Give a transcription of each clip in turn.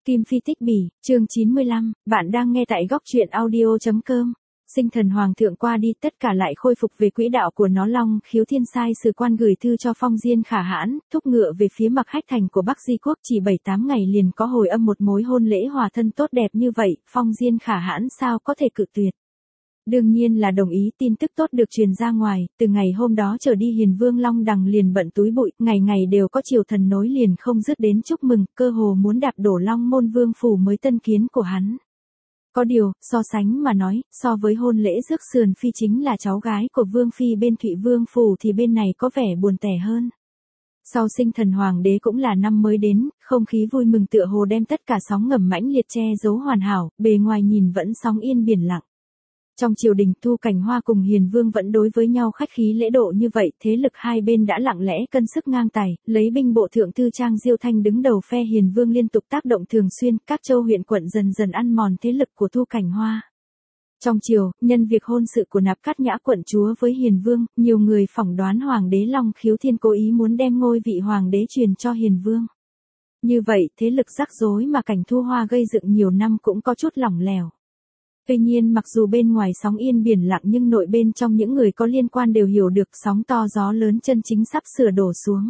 Kim Phi tích bỉ, chương 95, bạn đang nghe tại góc truyện audio.com. Sinh thần hoàng thượng qua đi, tất cả lại khôi phục về quỹ đạo của nó. Long Khiếu Thiên sai sử quan gửi thư cho Phong Diên Khả Hãn, thúc ngựa về phía Mặc Hách Thành của Bắc Di Quốc. Chỉ 7-8 ngày liền có hồi âm một mối hôn lễ hòa thân tốt đẹp như vậy, Phong Diên Khả Hãn sao có thể cự tuyệt. Đương nhiên là đồng ý. Tin tức tốt được truyền ra ngoài, từ ngày hôm đó trở đi Hiền Vương Long Đằng liền bận túi bụi, ngày ngày đều có triều thần nối liền không dứt đến chúc mừng, cơ hồ muốn đạp đổ Long Môn Vương phủ mới tân kiến của hắn. Có điều, so sánh mà nói, so với hôn lễ rước sườn phi chính là cháu gái của Vương phi bên Thụy Vương phủ thì bên này có vẻ buồn tẻ hơn. Sau sinh thần hoàng đế cũng là năm mới đến, không khí vui mừng tựa hồ đem tất cả sóng ngầm mãnh liệt che giấu hoàn hảo, bề ngoài nhìn vẫn sóng yên biển lặng. Trong triều đình, Thu Cảnh Hoa cùng Hiền Vương vẫn đối với nhau khách khí lễ độ như vậy, thế lực hai bên đã lặng lẽ cân sức ngang tài, lấy binh bộ thượng thư Trang Diêu Thanh đứng đầu phe Hiền Vương liên tục tác động thường xuyên, các châu huyện quận dần dần ăn mòn thế lực của Thu Cảnh Hoa. Trong triều, nhân việc hôn sự của Nạp Cát Nhã quận chúa với Hiền Vương, nhiều người phỏng đoán Hoàng đế Long Khiếu Thiên cố ý muốn đem ngôi vị Hoàng đế truyền cho Hiền Vương. Như vậy, thế lực rắc rối mà Cảnh Thu Hoa gây dựng nhiều năm cũng có chút lỏng lẻo. Tuy nhiên mặc dù bên ngoài sóng yên biển lặng nhưng nội bên trong những người có liên quan đều hiểu được sóng to gió lớn chân chính sắp sửa đổ xuống.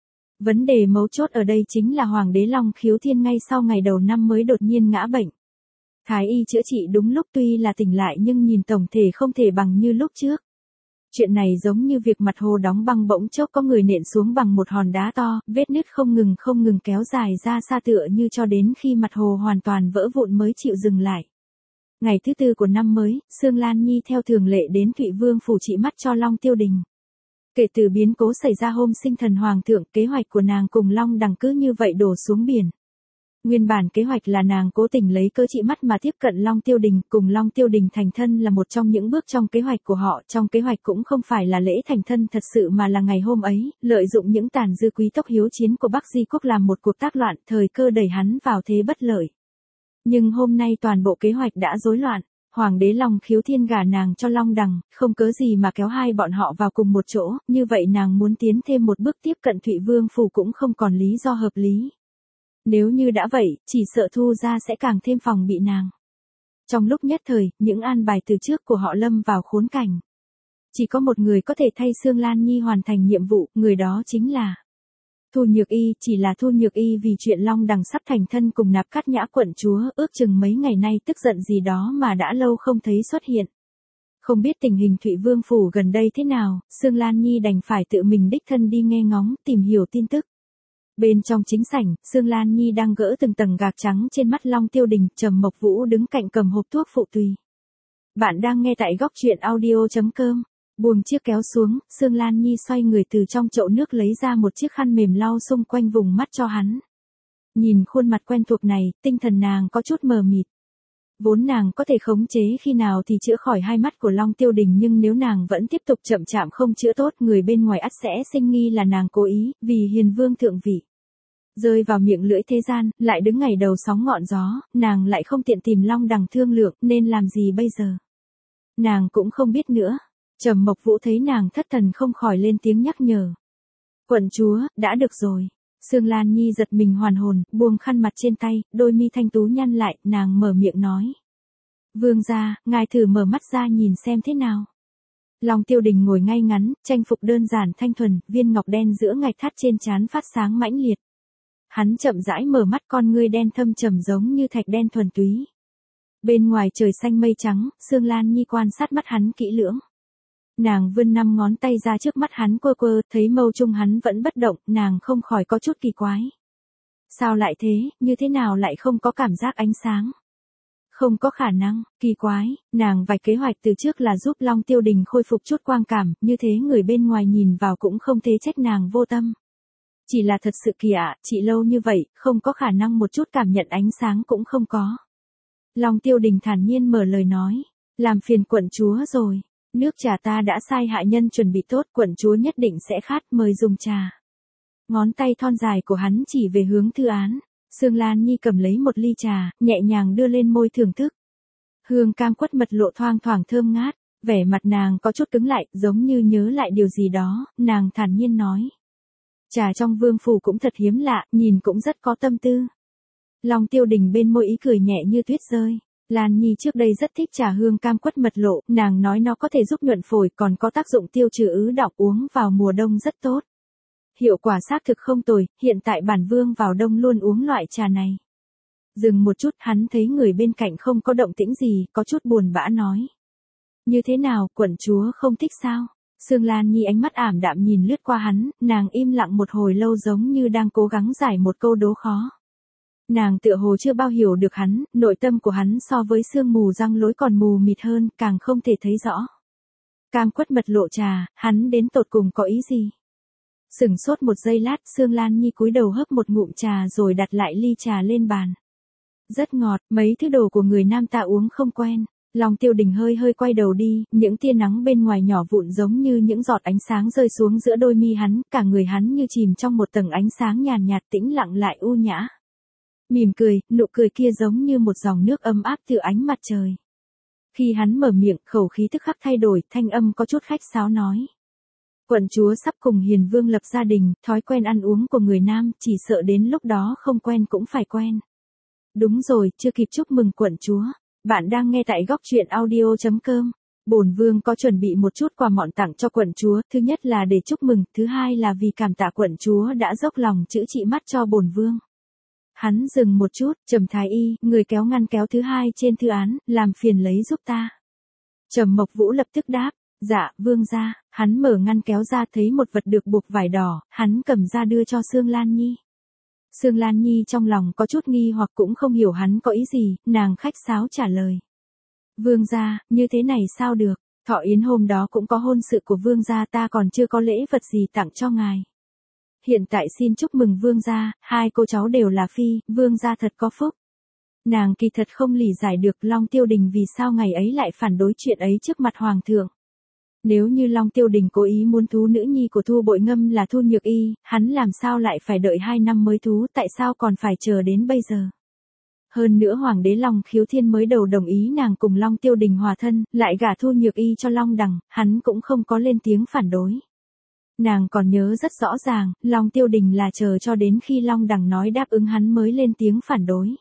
Vấn đề mấu chốt ở đây chính là Hoàng đế Long Khiếu Thiên ngay sau ngày đầu năm mới đột nhiên ngã bệnh. Thái y chữa trị đúng lúc tuy là tỉnh lại nhưng nhìn tổng thể không thể bằng như lúc trước. Chuyện này giống như việc mặt hồ đóng băng bỗng chốc có người nện xuống bằng một hòn đá to, vết nứt không ngừng kéo dài ra xa tựa như cho đến khi mặt hồ hoàn toàn vỡ vụn mới chịu dừng lại. Ngày thứ tư của năm mới, Sương Lan Nhi theo thường lệ đến Thụy Vương phủ trị mắt cho Long Tiêu Đình. Kể từ biến cố xảy ra hôm sinh thần hoàng thượng, kế hoạch của nàng cùng Long Đằng cứ như vậy đổ xuống biển. Nguyên bản kế hoạch là nàng cố tình lấy cớ trị mắt mà tiếp cận Long Tiêu Đình, cùng Long Tiêu Đình thành thân là một trong những bước trong kế hoạch của họ. Trong kế hoạch cũng không phải là lễ thành thân thật sự mà là ngày hôm ấy, lợi dụng những tàn dư quý tộc hiếu chiến của Bắc Di Quốc làm một cuộc tác loạn, thời cơ đẩy hắn vào thế bất lợi. Nhưng hôm nay toàn bộ kế hoạch đã rối loạn, Hoàng đế Long Khiếu Thiên gả nàng cho Long Đằng, không cớ gì mà kéo hai bọn họ vào cùng một chỗ, như vậy nàng muốn tiến thêm một bước tiếp cận Thụy Vương phủ cũng không còn lý do hợp lý. Nếu như đã vậy, chỉ sợ Thu gia sẽ càng thêm phòng bị nàng. Trong lúc nhất thời, những an bài từ trước của họ lâm vào khốn cảnh. Chỉ có một người có thể thay Sương Lan Nhi hoàn thành nhiệm vụ, người đó chính là Thu Nhược Y. Chỉ là Thu Nhược Y vì chuyện Long Đằng sắp thành thân cùng Nạp Cát Nhã quận chúa, ước chừng mấy ngày nay tức giận gì đó mà đã lâu không thấy xuất hiện. Không biết tình hình Thụy Vương phủ gần đây thế nào, Sương Lan Nhi đành phải tự mình đích thân đi nghe ngóng, tìm hiểu tin tức. Bên trong chính sảnh, Sương Lan Nhi đang gỡ từng tầng gạc trắng trên mắt Long Tiêu Đình, Trầm Mộc Vũ đứng cạnh cầm hộp thuốc phụ tùy. Bạn đang nghe tại góc truyện audio.com. Buông chiếc kéo xuống, Sương Lan Nhi xoay người từ trong chậu nước lấy ra một chiếc khăn mềm lau xung quanh vùng mắt cho hắn. Nhìn khuôn mặt quen thuộc này, tinh thần nàng có chút mờ mịt. Vốn nàng có thể khống chế khi nào thì chữa khỏi hai mắt của Long Tiêu Đình, nhưng nếu nàng vẫn tiếp tục chậm chạp không chữa tốt, người bên ngoài ắt sẽ sinh nghi là nàng cố ý, vì Hiền Vương thượng vị. Rơi vào miệng lưỡi thế gian, lại đứng ngày đầu sóng ngọn gió, nàng lại không tiện tìm Long Đằng thương lượng, nên làm gì bây giờ? Nàng cũng không biết nữa. Trầm Mộc Vũ thấy nàng thất thần không khỏi lên tiếng nhắc nhở. Quận chúa, đã được rồi. Sương Lan Nhi giật mình hoàn hồn, buông khăn mặt trên tay, đôi mi thanh tú nhăn lại, nàng mở miệng nói. Vương gia, ngài thử mở mắt ra nhìn xem thế nào. Long Tiêu Đình ngồi ngay ngắn, trang phục đơn giản thanh thuần, viên ngọc đen giữa ngạch thắt trên trán phát sáng mãnh liệt. Hắn chậm rãi mở mắt, con ngươi đen thâm trầm giống như thạch đen thuần túy. Bên ngoài trời xanh mây trắng, Sương Lan Nhi quan sát mắt hắn kỹ lưỡng. Nàng vươn 5 ngón tay ra trước mắt hắn quơ, thấy mâu trung hắn vẫn bất động, nàng không khỏi có chút kỳ quái. Sao lại thế, như thế nào lại không có cảm giác ánh sáng? Không có khả năng, kỳ quái, nàng vạch kế hoạch từ trước là giúp Long Tiêu Đình khôi phục chút quang cảm, như thế người bên ngoài nhìn vào cũng không thể trách nàng vô tâm. Chỉ là thật sự kỳ ạ, chị lâu như vậy, không có khả năng một chút cảm nhận ánh sáng cũng không có. Long Tiêu Đình thản nhiên mở lời nói, làm phiền quận chúa rồi. Nước trà ta đã sai hạ nhân chuẩn bị tốt, quận chúa nhất định sẽ khát, mời dùng trà. Ngón tay thon dài của hắn chỉ về hướng thư án. Sương Lan Nhi cầm lấy một ly trà, nhẹ nhàng đưa lên môi thưởng thức. Hương cam quất mật lộ thoang thoảng thơm ngát, vẻ mặt nàng có chút cứng lại, giống như nhớ lại điều gì đó, nàng thản nhiên nói. Trà trong vương phủ cũng thật hiếm lạ, nhìn cũng rất có tâm tư. Long Tiêu Đình bên môi ý cười nhẹ như tuyết rơi. Lan Nhi trước đây rất thích trà hương cam quất mật lộ, nàng nói nó có thể giúp nhuận phổi còn có tác dụng tiêu trừ ứ đọng, uống vào mùa đông rất tốt. Hiệu quả xác thực không tồi, hiện tại bản vương vào đông luôn uống loại trà này. Dừng một chút, hắn thấy người bên cạnh không có động tĩnh gì, có chút buồn bã nói. Như thế nào, quận chúa không thích sao? Sương Lan Nhi ánh mắt ảm đạm nhìn lướt qua hắn, nàng im lặng một hồi lâu giống như đang cố gắng giải một câu đố khó. Nàng tựa hồ chưa bao hiểu được hắn, nội tâm của hắn so với sương mù răng lối còn mù mịt hơn, càng không thể thấy rõ. Cam quất mật lộ trà, hắn đến tột cùng có ý gì? Sửng sốt một giây lát, Sương Lan Nhi cúi đầu hớp một ngụm trà rồi đặt lại ly trà lên bàn. Rất ngọt, mấy thứ đồ của người nam ta uống không quen. Long Tiêu Đình hơi hơi quay đầu đi, những tia nắng bên ngoài nhỏ vụn giống như những giọt ánh sáng rơi xuống giữa đôi mi hắn, cả người hắn như chìm trong một tầng ánh sáng nhàn nhạt tĩnh lặng lại u nhã. Mỉm cười, nụ cười kia giống như một dòng nước ấm áp từ ánh mặt trời. Khi hắn mở miệng, khẩu khí tức khắc thay đổi, thanh âm có chút khách sáo nói. Quận chúa sắp cùng Hiền Vương lập gia đình, thói quen ăn uống của người nam, chỉ sợ đến lúc đó không quen cũng phải quen. Đúng rồi, chưa kịp chúc mừng quận chúa. Bạn đang nghe tại góc truyện audio.com. Bổn vương có chuẩn bị một chút quà mọn tặng cho quận chúa, thứ nhất là để chúc mừng, thứ hai là vì cảm tạ quận chúa đã dốc lòng chữa trị mắt cho bổn vương. Hắn dừng một chút, Trầm Thái Y, người kéo ngăn kéo thứ hai trên thư án, làm phiền lấy giúp ta. Trầm Mộc Vũ lập tức đáp, dạ, vương gia. Hắn mở ngăn kéo ra thấy một vật được buộc vải đỏ, hắn cầm ra đưa cho Sương Lan Nhi. Sương Lan Nhi trong lòng có chút nghi hoặc cũng không hiểu hắn có ý gì, nàng khách sáo trả lời. Vương gia, như thế này sao được, thọ yến hôm đó cũng có hôn sự của vương gia, ta còn chưa có lễ vật gì tặng cho ngài. Hiện tại xin chúc mừng vương gia, hai cô cháu đều là phi, vương gia thật có phúc. Nàng kỳ thật không lý giải được Long Tiêu Đình vì sao ngày ấy lại phản đối chuyện ấy trước mặt hoàng thượng. Nếu như Long Tiêu Đình cố ý muốn thú nữ nhi của Thu Bội Ngâm là Thu Nhược Y, hắn làm sao lại phải đợi 2 năm mới thú, tại sao còn phải chờ đến bây giờ? Hơn nữa Hoàng đế Long Khiếu Thiên mới đầu đồng ý nàng cùng Long Tiêu Đình hòa thân, lại gả Thu Nhược Y cho Long Đằng, hắn cũng không có lên tiếng phản đối. Nàng còn nhớ rất rõ ràng, Long Tiêu Đình là chờ cho đến khi Long Đằng nói đáp ứng hắn mới lên tiếng phản đối.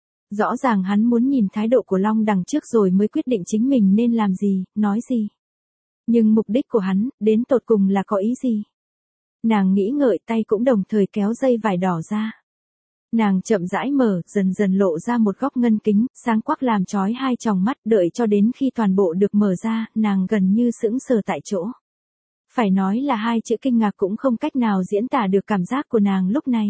Rõ ràng hắn muốn nhìn thái độ của Long Đằng trước rồi mới quyết định chính mình nên làm gì, nói gì. Nhưng mục đích của hắn, đến tột cùng là có ý gì? Nàng nghĩ ngợi, tay cũng đồng thời kéo dây vải đỏ ra. Nàng chậm rãi mở, dần dần lộ ra một góc ngân kính, sáng quắc làm chói hai tròng mắt, đợi cho đến khi toàn bộ được mở ra, nàng gần như sững sờ tại chỗ. Phải nói là hai chữ kinh ngạc cũng không cách nào diễn tả được cảm giác của nàng lúc này.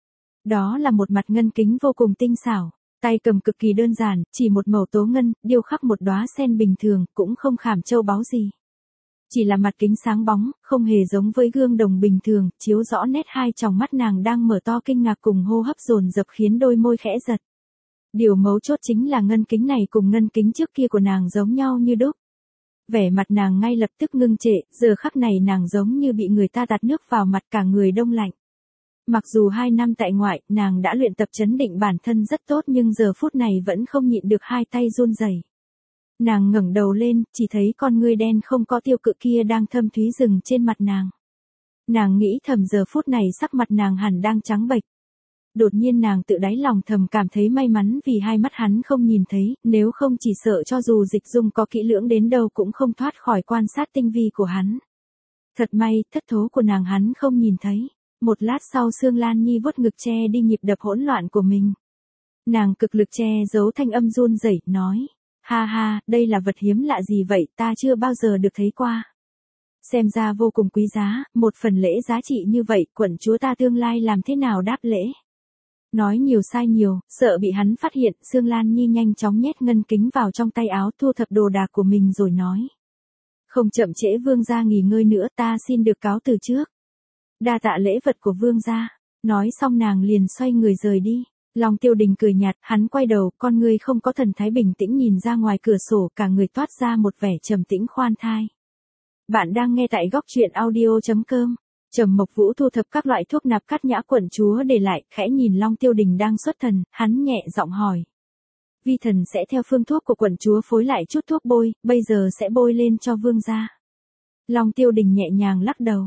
Đó là một mặt ngân kính vô cùng tinh xảo, tay cầm cực kỳ đơn giản, chỉ một màu tố ngân, điêu khắc một đóa sen bình thường, cũng không khảm châu báu gì. Chỉ là mặt kính sáng bóng, không hề giống với gương đồng bình thường, chiếu rõ nét hai tròng mắt nàng đang mở to kinh ngạc cùng hô hấp dồn dập khiến đôi môi khẽ giật. Điều mấu chốt chính là ngân kính này cùng ngân kính trước kia của nàng giống nhau như đúc. Vẻ mặt nàng ngay lập tức ngưng trệ, giờ khắc này nàng giống như bị người ta tạt nước vào mặt, cả người đông lạnh. Mặc dù 2 năm tại ngoại, nàng đã luyện tập trấn định bản thân rất tốt nhưng giờ phút này vẫn không nhịn được hai tay run rẩy. Nàng ngẩng đầu lên, chỉ thấy con ngươi đen không có tiêu cự kia đang thâm thúy rừng trên mặt nàng. Nàng nghĩ thầm giờ phút này sắc mặt nàng hẳn đang trắng bệch. Đột nhiên nàng tự đáy lòng thầm cảm thấy may mắn vì hai mắt hắn không nhìn thấy, nếu không chỉ sợ cho dù Dịch Dung có kỹ lưỡng đến đâu cũng không thoát khỏi quan sát tinh vi của hắn. Thật may, thất thố của nàng hắn không nhìn thấy. Một lát sau Sương Lan Nhi vuốt ngực che đi nhịp đập hỗn loạn của mình. Nàng cực lực che giấu thanh âm run rẩy, nói. Ha ha, đây là vật hiếm lạ gì vậy, ta chưa bao giờ được thấy qua. Xem ra vô cùng quý giá, một phần lễ giá trị như vậy, quận chúa ta tương lai làm thế nào đáp lễ. Nói nhiều sai nhiều, sợ bị hắn phát hiện, Sương Lan Nhi nhanh chóng nhét ngân kính vào trong tay áo, thu thập đồ đạc của mình rồi nói. Không chậm trễ vương gia nghỉ ngơi nữa, ta xin được cáo từ trước. Đa tạ lễ vật của vương gia. Nói xong nàng liền xoay người rời đi. Long Tiêu Đình cười nhạt, hắn quay đầu, con ngươi không có thần thái bình tĩnh nhìn ra ngoài cửa sổ, cả người toát ra một vẻ trầm tĩnh khoan thai. Bạn đang nghe tại góc truyện audio.com. Trầm Mộc Vũ thu thập các loại thuốc nạp cát nhã quận chúa để lại, khẽ nhìn Long Tiêu Đình đang xuất thần, hắn nhẹ giọng hỏi. Vi thần sẽ theo phương thuốc của quận chúa phối lại chút thuốc bôi, bây giờ sẽ bôi lên cho vương gia. Long Tiêu Đình nhẹ nhàng lắc đầu.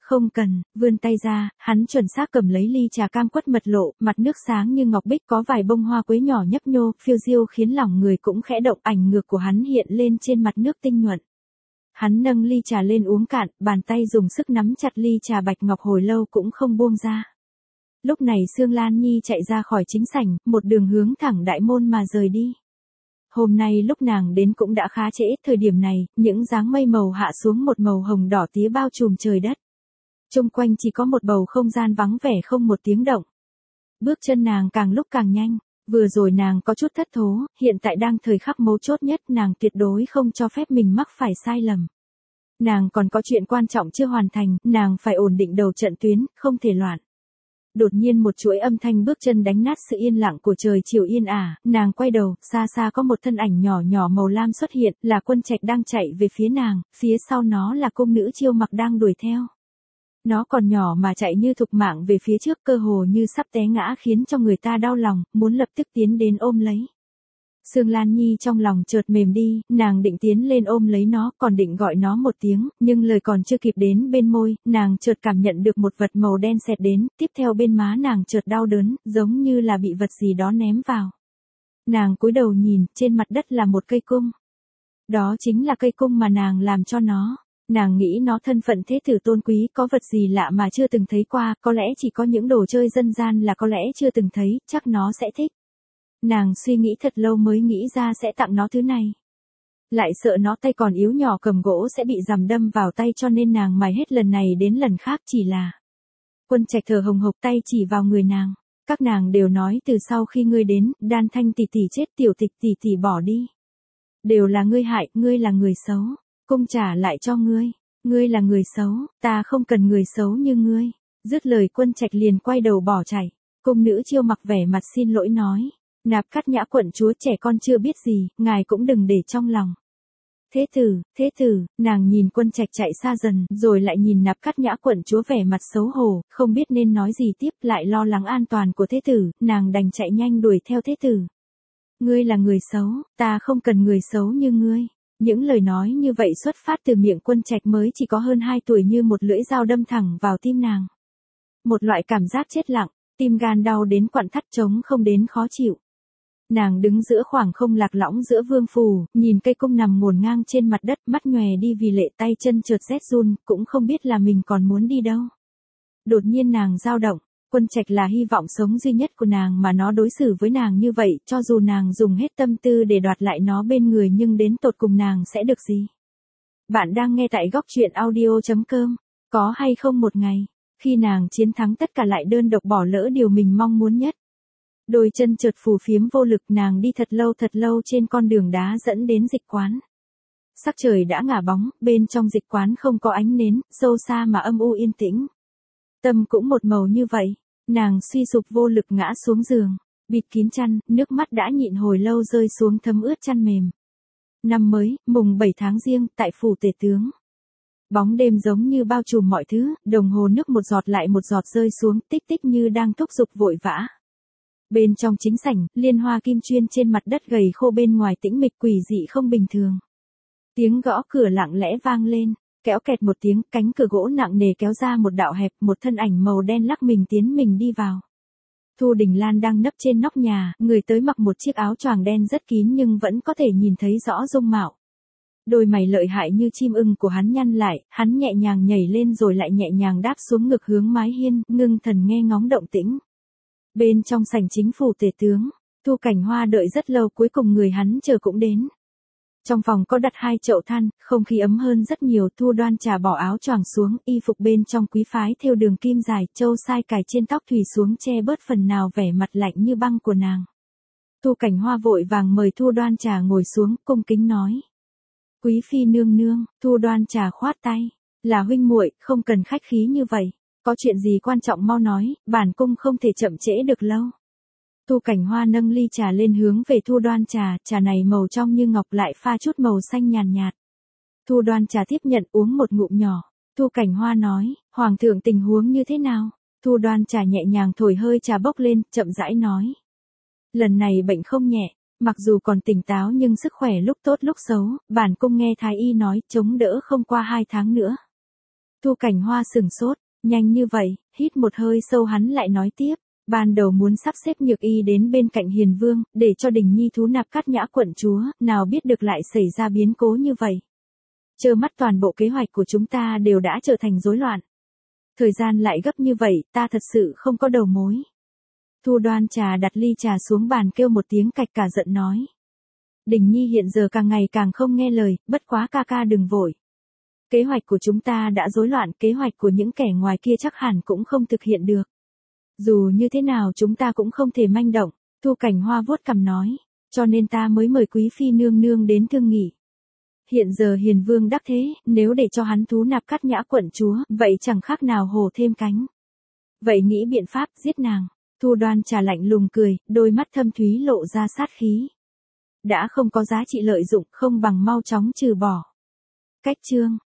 Không cần, vươn tay ra, hắn chuẩn xác cầm lấy ly trà cam quất mật lộ, mặt nước sáng như ngọc bích có vài bông hoa quế nhỏ nhấp nhô, phiêu diêu khiến lòng người cũng khẽ động, ảnh ngược của hắn hiện lên trên mặt nước tinh nhuận. Hắn nâng ly trà lên uống cạn, bàn tay dùng sức nắm chặt ly trà bạch ngọc hồi lâu cũng không buông ra. Lúc này Sương Lan Nhi chạy ra khỏi chính sảnh, một đường hướng thẳng đại môn mà rời đi. Hôm nay lúc nàng đến cũng đã khá trễ, thời điểm này, những dáng mây màu hạ xuống một màu hồng đỏ tía bao trùm trời đất. Chung quanh chỉ có một bầu không gian vắng vẻ không một tiếng động. Bước chân nàng càng lúc càng nhanh, vừa rồi nàng có chút thất thố, hiện tại đang thời khắc mấu chốt nhất, nàng tuyệt đối không cho phép mình mắc phải sai lầm. Nàng còn có chuyện quan trọng chưa hoàn thành, nàng phải ổn định đầu trận tuyến, không thể loạn. Đột nhiên một chuỗi âm thanh bước chân đánh nát sự yên lặng của trời chiều yên ả, nàng quay đầu, xa xa có một thân ảnh nhỏ nhỏ màu lam xuất hiện, là Quân Trạch đang chạy về phía nàng, phía sau nó là cung nữ Chiêu Mặc đang đuổi theo. Nó còn nhỏ mà chạy như thục mạng về phía trước, cơ hồ như sắp té ngã khiến cho người ta đau lòng, muốn lập tức tiến đến ôm lấy. Sương Lan Nhi trong lòng chợt mềm đi, nàng định tiến lên ôm lấy nó, còn định gọi nó một tiếng, nhưng lời còn chưa kịp đến bên môi, nàng chợt cảm nhận được một vật màu đen xẹt đến, tiếp theo bên má nàng chợt đau đớn, giống như là bị vật gì đó ném vào. Nàng cúi đầu nhìn, trên mặt đất là một cây cung. Đó chính là cây cung mà nàng làm cho nó. Nàng nghĩ nó thân phận thế tử tôn quý, có vật gì lạ mà chưa từng thấy qua, có lẽ chỉ có những đồ chơi dân gian là có lẽ chưa từng thấy, chắc nó sẽ thích. Nàng suy nghĩ thật lâu mới nghĩ ra sẽ tặng nó thứ này. Lại sợ nó tay còn yếu nhỏ cầm gỗ sẽ bị giằm đâm vào tay, cho nên nàng mài hết lần này đến lần khác, chỉ là. Quân Trạch thở hồng hộc tay chỉ vào người nàng. Các nàng đều nói từ sau khi ngươi đến, Đan Thanh tỷ tỷ chết, Tiểu Tịch tỷ tỷ bỏ đi. Đều là ngươi hại, ngươi là người xấu. Cung trả lại cho ngươi. Ngươi là người xấu, ta không cần người xấu như ngươi. Dứt lời Quân Trạch liền quay đầu bỏ chạy. Cung nữ Chiêu Mặc vẻ mặt xin lỗi nói. Nạp Cát Nhã quận chúa trẻ con chưa biết gì, ngài cũng đừng để trong lòng. Thế tử, nàng nhìn Quân Trạch chạy xa dần, rồi lại nhìn Nạp Cát Nhã quận chúa vẻ mặt xấu hổ, không biết nên nói gì tiếp, lại lo lắng an toàn của thế tử, nàng đành chạy nhanh đuổi theo thế tử. Ngươi là người xấu, ta không cần người xấu như ngươi. Những lời nói như vậy xuất phát từ miệng Quân Trạch mới chỉ có hơn 2 tuổi, như một lưỡi dao đâm thẳng vào tim nàng. Một loại cảm giác chết lặng, tim gan đau đến quặn thắt, trống không đến khó chịu. Nàng đứng giữa khoảng không lạc lõng giữa vương phủ, nhìn cây cung nằm ngổn ngang trên mặt đất, mắt nhòe đi vì lệ, tay chân chợt rét run, cũng không biết là mình còn muốn đi đâu. Đột nhiên nàng dao động, Quân Trạch là hy vọng sống duy nhất của nàng mà nó đối xử với nàng như vậy, cho dù nàng dùng hết tâm tư để đoạt lại nó bên người nhưng đến tột cùng nàng sẽ được gì? Bạn đang nghe tại góc truyện audio.com, có hay không một ngày, khi nàng chiến thắng tất cả lại đơn độc bỏ lỡ điều mình mong muốn nhất. Đôi chân chợt phù phiếm vô lực, nàng đi thật lâu trên con đường đá dẫn đến dịch quán. Sắc trời đã ngả bóng, bên trong dịch quán không có ánh nến, sâu xa mà âm u yên tĩnh. Tâm cũng một màu như vậy, nàng suy sụp vô lực ngã xuống giường, bịt kín chăn, nước mắt đã nhịn hồi lâu rơi xuống thấm ướt chăn mềm. Năm mới, mùng 7 tháng Giêng, tại phủ tể tướng. Bóng đêm giống như bao trùm mọi thứ, đồng hồ nước một giọt lại một giọt rơi xuống, tích tích như đang thúc giục vội vã. Bên trong chính sảnh, liên hoa kim chuyên trên mặt đất gầy khô, bên ngoài tĩnh mịch quỷ dị không bình thường. Tiếng gõ cửa lặng lẽ vang lên, kéo kẹt một tiếng, cánh cửa gỗ nặng nề kéo ra một đạo hẹp, một thân ảnh màu đen lắc mình tiến mình đi vào. Thu Đình Lan đang nấp trên nóc nhà, người tới mặc một chiếc áo choàng đen rất kín nhưng vẫn có thể nhìn thấy rõ dung mạo. Đôi mày lợi hại như chim ưng của hắn nhăn lại, hắn nhẹ nhàng nhảy lên rồi lại nhẹ nhàng đáp xuống ngực hướng mái hiên, ngưng thần nghe ngóng động tĩnh. Bên trong sảnh chính phủ tể tướng, Thu Cảnh Hoa đợi rất lâu, cuối cùng người hắn chờ cũng đến. Trong phòng có đặt 2 chậu than, không khí ấm hơn rất nhiều. Thu Đoan Trà bỏ áo choàng xuống, y phục bên trong quý phái thêu đường kim dài, châu sai cài trên tóc thủy xuống che bớt phần nào vẻ mặt lạnh như băng của nàng. Thu Cảnh Hoa vội vàng mời Thu Đoan Trà ngồi xuống, cung kính nói: Quý phi nương nương. Thu Đoan Trà khoát tay: Là huynh muội, không cần khách khí như vậy. Có chuyện gì quan trọng mau nói, bản cung không thể chậm trễ được lâu. Thu Cảnh Hoa nâng ly trà lên hướng về Thu Đoan Trà, trà này màu trong như ngọc lại pha chút màu xanh nhàn nhạt. Thu Đoan Trà tiếp nhận uống một ngụm nhỏ. Thu Cảnh Hoa nói: Hoàng thượng tình huống như thế nào? Thu Đoan Trà nhẹ nhàng thổi hơi trà bốc lên, chậm rãi nói: Lần này bệnh không nhẹ, mặc dù còn tỉnh táo nhưng sức khỏe lúc tốt lúc xấu, bản cung nghe thái y nói chống đỡ không qua 2 tháng nữa. Thu Cảnh Hoa sừng sốt, nhanh như vậy, hít một hơi sâu hắn lại nói tiếp. Ban đầu muốn sắp xếp Nhược Y đến bên cạnh Hiền Vương, để cho Đình Nhi thú nạp Cát Nhã quận chúa, nào biết được lại xảy ra biến cố như vậy. Trơ mắt toàn bộ kế hoạch của chúng ta đều đã trở thành rối loạn. Thời gian lại gấp như vậy, ta thật sự không có đầu mối. Thu Đoan Trà đặt ly trà xuống bàn kêu một tiếng cạch cả giận nói. Đình Nhi hiện giờ càng ngày càng không nghe lời, bất quá ca ca đừng vội. Kế hoạch của chúng ta đã rối loạn, kế hoạch của những kẻ ngoài kia chắc hẳn cũng không thực hiện được. Dù như thế nào chúng ta cũng không thể manh động, Thu Cảnh Hoa vuốt cằm nói, cho nên ta mới mời quý phi nương nương đến thương nghị. Hiện giờ Hiền Vương đắc thế, nếu để cho hắn thú nạp Cát Nhã quận chúa, vậy chẳng khác nào hổ thêm cánh. Vậy nghĩ biện pháp giết nàng. Thu Đoan Trà lạnh lùng cười, đôi mắt thâm thúy lộ ra sát khí. Đã không có giá trị lợi dụng, không bằng mau chóng trừ bỏ. Cách chương